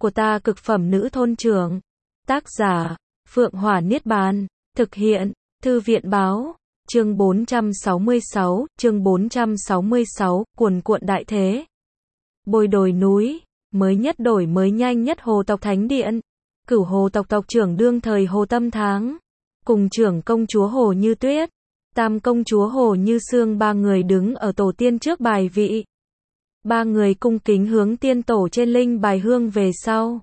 của ta cực phẩm nữ thôn trưởng. Tác giả, Phượng Hỏa Niết Bàn. Thực hiện, Thư viện báo. Chương 466, cuồn cuộn đại thế. Bồi đồi núi, mới nhất đổi mới nhanh nhất Hồ tộc Thánh Điện. Cửu Hồ tộc tộc trưởng đương thời Hồ Tâm Tháng, cùng trưởng công chúa Hồ Như Tuyết, tam công chúa Hồ Như Sương ba người đứng ở tổ tiên trước bài vị. Ba người cung kính hướng tiên tổ trên linh bài hương về sau.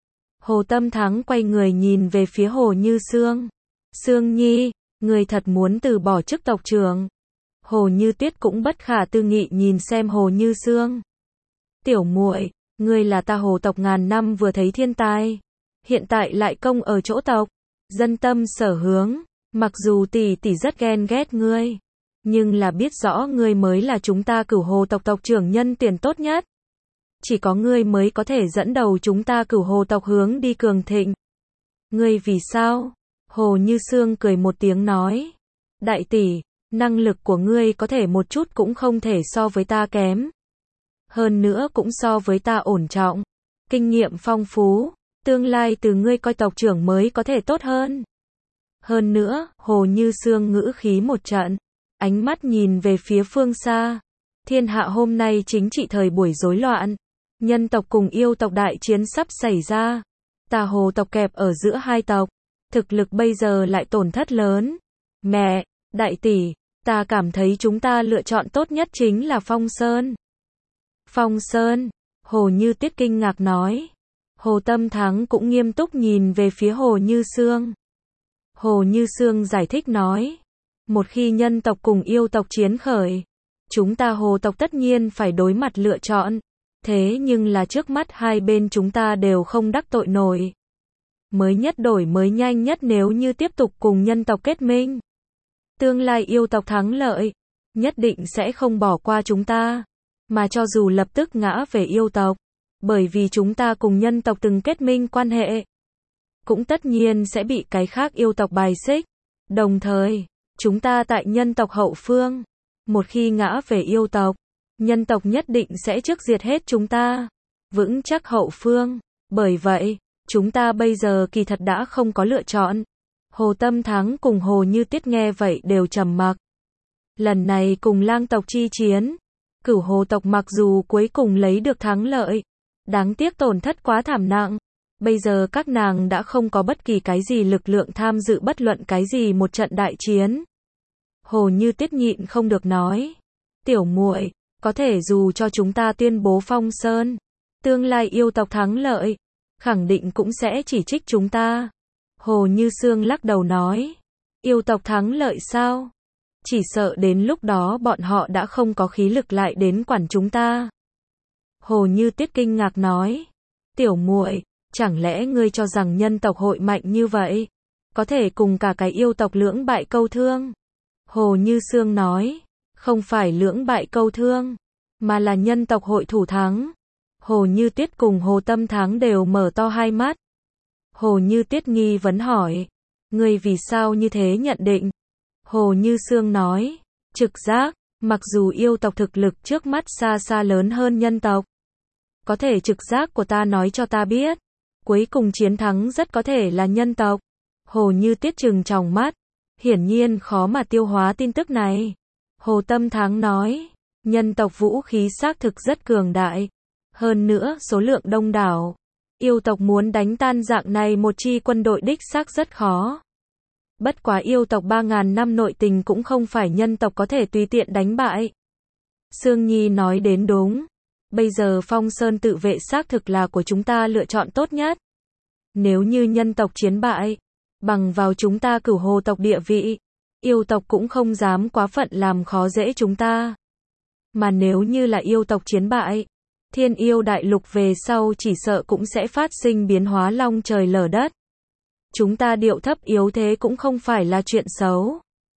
Hồ Tâm Thắng quay người nhìn về phía Hồ Như Sương. Sương Nhi, người thật muốn từ bỏ chức tộc trưởng. Hồ Như Tuyết cũng bất khả tư nghị nhìn xem Hồ Như Sương. Tiểu muội, ngươi là ta Hồ tộc ngàn năm vừa thấy thiên tai, hiện tại lại công ở chỗ tộc, dân tâm sở hướng, mặc dù tỷ tỷ rất ghen ghét ngươi, nhưng là biết rõ ngươi mới là chúng ta Cửu Hồ tộc tộc trưởng nhân tuyển tốt nhất. Chỉ có ngươi mới có thể dẫn đầu chúng ta Cửu Hồ tộc hướng đi cường thịnh. Ngươi vì sao? Hồ Như Sương cười một tiếng nói. Đại tỷ, năng lực của ngươi có thể một chút cũng không thể so với ta kém. Hơn nữa cũng so với ta ổn trọng. Kinh nghiệm phong phú, tương lai từ ngươi coi tộc trưởng mới có thể tốt hơn. Hơn nữa, Hồ Như Sương ngữ khí một trận, ánh mắt nhìn về phía phương xa. Thiên hạ hôm nay chính trị thời buổi rối loạn. Nhân tộc cùng yêu tộc đại chiến sắp xảy ra. Ta Hồ tộc kẹp ở giữa hai tộc. Thực lực bây giờ lại tổn thất lớn. Mẹ, đại tỷ, ta cảm thấy chúng ta lựa chọn tốt nhất chính là Phong Sơn. Phong Sơn, Hồ Như Tuyết kinh ngạc nói. Hồ Tâm Thắng cũng nghiêm túc nhìn về phía Hồ Như Sương. Hồ Như Sương giải thích nói. Một khi nhân tộc cùng yêu tộc chiến khởi, chúng ta Hồ tộc tất nhiên phải đối mặt lựa chọn. Thế nhưng là trước mắt hai bên chúng ta đều không đắc tội nổi. Mới nhất đổi mới nhanh nhất nếu như tiếp tục cùng nhân tộc kết minh. Tương lai yêu tộc thắng lợi, nhất định sẽ không bỏ qua chúng ta. Mà cho dù lập tức ngã về yêu tộc, bởi vì chúng ta cùng nhân tộc từng kết minh quan hệ, cũng tất nhiên sẽ bị cái khác yêu tộc bài xích. Đồng thời, chúng ta tại nhân tộc hậu phương, một khi ngã về yêu tộc, nhân tộc nhất định sẽ trước diệt hết chúng ta, vững chắc hậu phương. Bởi vậy, chúng ta bây giờ kỳ thật đã không có lựa chọn. Hồ Tâm Thắng cùng Hồ Như Tuyết nghe vậy đều trầm mặc. Lần này cùng lang tộc chi chiến, Cửu Hồ tộc mặc dù cuối cùng lấy được thắng lợi, đáng tiếc tổn thất quá thảm nặng. Bây giờ các nàng đã không có bất kỳ cái gì lực lượng tham dự bất luận cái gì một trận đại chiến. Hồ Như Tuyết nhịn không được nói. Tiểu muội, có thể dù cho chúng ta tuyên bố Phong Sơn, tương lai yêu tộc thắng lợi, khẳng định cũng sẽ chỉ trích chúng ta. Hồ Như Sương lắc đầu nói. Yêu tộc thắng lợi sao? Chỉ sợ đến lúc đó bọn họ đã không có khí lực lại đến quản chúng ta. Hồ Như Tuyết kinh ngạc nói. Tiểu muội, chẳng lẽ ngươi cho rằng nhân tộc hội mạnh như vậy, có thể cùng cả cái yêu tộc lưỡng bại câu thương? Hồ Như Sương nói. Không phải lưỡng bại câu thương, mà là nhân tộc hội thủ thắng. Hồ Như Tuyết cùng Hồ Tâm Thắng đều mở to hai mắt. Hồ Như Tuyết nghi vấn hỏi. Ngươi vì sao như thế nhận định? Hồ Như Sương nói. Trực giác, mặc dù yêu tộc thực lực trước mắt xa xa lớn hơn nhân tộc, có thể trực giác của ta nói cho ta biết, cuối cùng chiến thắng rất có thể là nhân tộc. Hồ Như Tuyết trừng tròng mắt, hiển nhiên khó mà tiêu hóa tin tức này. Hồ Tâm Thắng nói. Nhân tộc vũ khí xác thực rất cường đại. Hơn nữa số lượng đông đảo. Yêu tộc muốn đánh tan dạng này một chi quân đội đích xác rất khó. Bất quá yêu tộc 3.000 năm nội tình cũng không phải nhân tộc có thể tùy tiện đánh bại. Sương Nhi nói đến đúng. Bây giờ Phong Sơn tự vệ xác thực là của chúng ta lựa chọn tốt nhất. Nếu như nhân tộc chiến bại, bằng vào chúng ta Cửu Hồ tộc địa vị, yêu tộc cũng không dám quá phận làm khó dễ chúng ta. Mà nếu như là yêu tộc chiến bại, Thiên Yêu đại lục về sau chỉ sợ cũng sẽ phát sinh biến hóa long trời lở đất. Chúng ta điệu thấp yếu thế cũng không phải là chuyện xấu.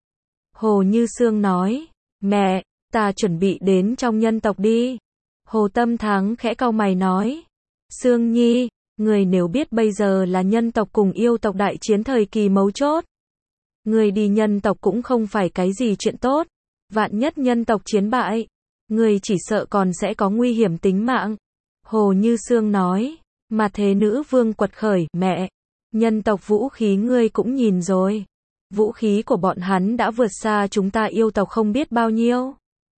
Hồ Như Sương nói. Mẹ, ta chuẩn bị đến trong nhân tộc đi. Hồ Tâm Thắng khẽ cau mày nói. Sương Nhi, người nếu biết bây giờ là nhân tộc cùng yêu tộc đại chiến thời kỳ mấu chốt, người đi nhân tộc cũng không phải cái gì chuyện tốt. Vạn nhất nhân tộc chiến bại, người chỉ sợ còn sẽ có nguy hiểm tính mạng. Hồ Như Sương nói. Mà thế nữ vương quật khởi, mẹ, nhân tộc vũ khí ngươi cũng nhìn rồi. Vũ khí của bọn hắn đã vượt xa chúng ta yêu tộc không biết bao nhiêu.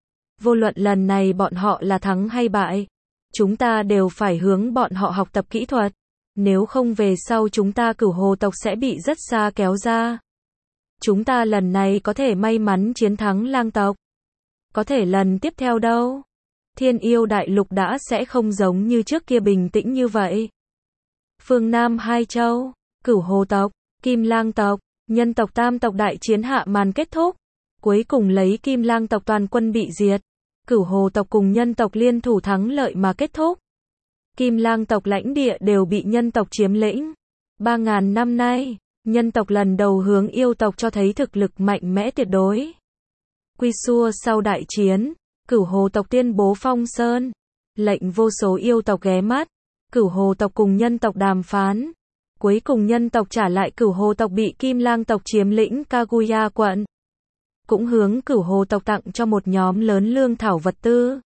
Vô luận lần này bọn họ là thắng hay bại, chúng ta đều phải hướng bọn họ học tập kỹ thuật. Nếu không về sau chúng ta Cửu Hồ tộc sẽ bị rất xa kéo ra. Chúng ta lần này có thể may mắn chiến thắng Lang tộc. Có thể lần tiếp theo đâu. Thiên yêu đại lục đã sẽ không giống như trước kia bình tĩnh như vậy. Phương Nam hai châu, Cửu Hồ tộc, Kim Lang tộc, nhân tộc tam tộc đại chiến hạ màn kết thúc. Cuối cùng lấy Kim Lang tộc toàn quân bị diệt. Cửu Hồ tộc cùng nhân tộc liên thủ thắng lợi mà kết thúc. Kim Lang tộc lãnh địa đều bị nhân tộc chiếm lĩnh. 3.000 năm nay, nhân tộc lần đầu hướng yêu tộc cho thấy thực lực mạnh mẽ tuyệt đối. Quy xua sau đại chiến, Cửu Hồ tộc tuyên bố phong sơn, lệnh vô số yêu tộc ghé mắt. Cửu Hồ tộc cùng nhân tộc đàm phán. Cuối cùng nhân tộc trả lại Cửu Hồ tộc bị Kim Lang tộc chiếm lĩnh Kaguya quận. Cũng hướng Cửu Hồ tộc tặng cho một nhóm lớn lương thảo vật tư.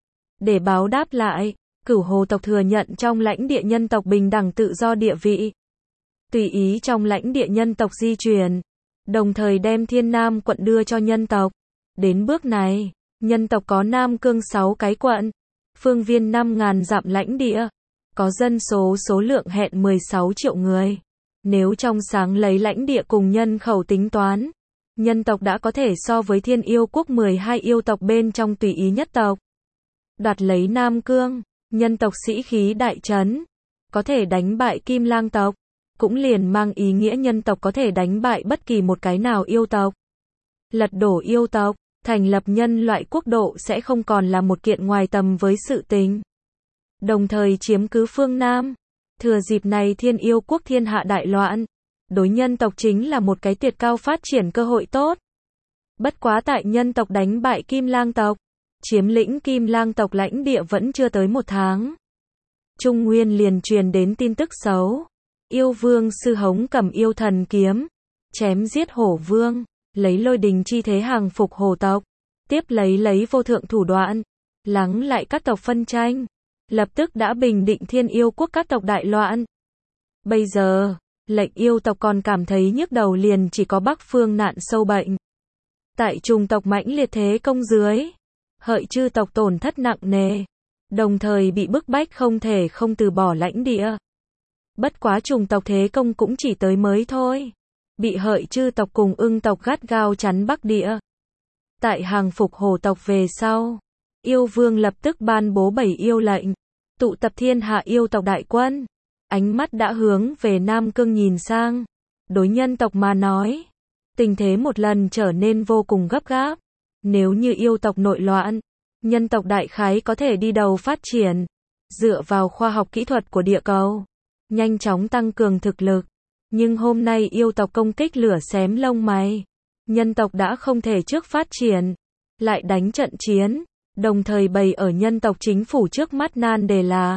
Để báo đáp lại, Cửu Hồ tộc thừa nhận trong lãnh địa nhân tộc bình đẳng tự do địa vị. Tùy ý trong lãnh địa nhân tộc di chuyển. Đồng thời đem Thiên Nam quận đưa cho nhân tộc. Đến bước này, nhân tộc có Nam Cương 6 cái quận. Phương viên 5.000 dặm lãnh địa. Có dân số lượng hẹn 16 triệu người. Nếu trong sáng lấy lãnh địa cùng nhân khẩu tính toán, nhân tộc đã có thể so với Thiên Yêu quốc 12 yêu tộc bên trong tùy ý nhất tộc. Đoạt lấy Nam Cương, nhân tộc sĩ khí đại trấn, có thể đánh bại Kim Lang tộc, cũng liền mang ý nghĩa nhân tộc có thể đánh bại bất kỳ một cái nào yêu tộc. Lật đổ yêu tộc, thành lập nhân loại quốc độ sẽ không còn là một kiện ngoài tầm với sự tình. Đồng thời chiếm cứ phương Nam, thừa dịp này Thiên Yêu quốc thiên hạ đại loạn, đối nhân tộc chính là một cái tuyệt cao phát triển cơ hội tốt. Bất quá tại nhân tộc đánh bại Kim Lang tộc, chiếm lĩnh Kim Lang tộc lãnh địa vẫn chưa tới 1 tháng. Trung Nguyên liền truyền đến tin tức xấu. Yêu vương Sư Hống cầm yêu thần kiếm, chém giết hổ vương, lấy lôi đình chi thế hàng phục hổ tộc. Tiếp lấy vô thượng thủ đoạn, lắng lại các tộc phân tranh. Lập tức đã bình định Thiên Yêu quốc các tộc đại loạn. Bây giờ, lệnh yêu tộc còn cảm thấy nhức đầu liền chỉ có Bắc phương nạn sâu bệnh. Tại trùng tộc mãnh liệt thế công dưới, Hợi chư tộc tổn thất nặng nề, đồng thời bị bức bách không thể không từ bỏ lãnh địa. Bất quá trùng tộc thế công cũng chỉ tới mới thôi, bị Hợi chư tộc cùng Ưng tộc gắt gao chắn Bắc địa. Tại hàng phục hổ tộc về sau, yêu vương lập tức ban bố 7 yêu lệnh, tụ tập thiên hạ yêu tộc đại quân, ánh mắt đã hướng về Nam Cương nhìn sang. Đối nhân tộc mà nói, tình thế một lần trở nên vô cùng gấp gáp. Nếu như yêu tộc nội loạn, nhân tộc đại khái có thể đi đầu phát triển, dựa vào khoa học kỹ thuật của địa cầu, nhanh chóng tăng cường thực lực. Nhưng hôm nay yêu tộc công kích lửa xém lông mày, nhân tộc đã không thể trước phát triển, lại đánh trận chiến, đồng thời bày ở nhân tộc chính phủ trước mắt nan đề là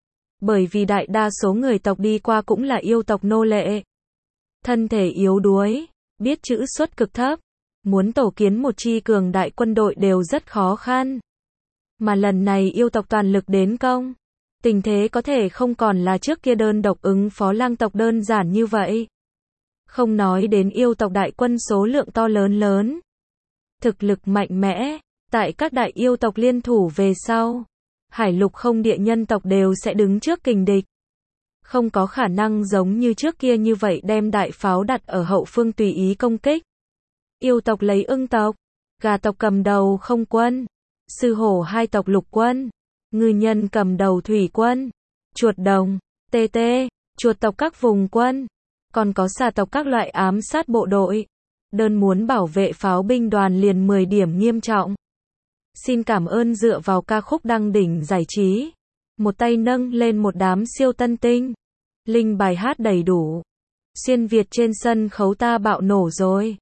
bởi vì đại đa số người tộc đi qua cũng là yêu tộc nô lệ, thân thể yếu đuối, biết chữ xuất cực thấp, muốn tổ kiến một chi cường đại quân đội đều rất khó khăn. Mà lần này yêu tộc toàn lực đến công, tình thế có thể không còn là trước kia đơn độc ứng phó Lang tộc đơn giản như vậy. Không nói đến yêu tộc đại quân số lượng to lớn, thực lực mạnh mẽ, tại các đại yêu tộc liên thủ về sau, hải lục không địa nhân tộc đều sẽ đứng trước kình địch. Không có khả năng giống như trước kia như vậy đem đại pháo đặt ở hậu phương tùy ý công kích. Yêu tộc lấy Ưng tộc, Gà tộc cầm đầu không quân, Sư hổ hai tộc lục quân, Ngư nhân cầm đầu thủy quân, Chuột đồng, tê, chuột tộc các vùng quân, còn có xà tộc các loại ám sát bộ đội. Đơn muốn bảo vệ pháo binh đoàn liền 10 điểm nghiêm trọng. Xin cảm ơn dựa vào ca khúc đăng đỉnh giải trí. Một tay nâng lên một đám siêu tân tinh. Linh bài hát đầy đủ. Xuyên Việt trên sân khấu ta bạo nổ rồi.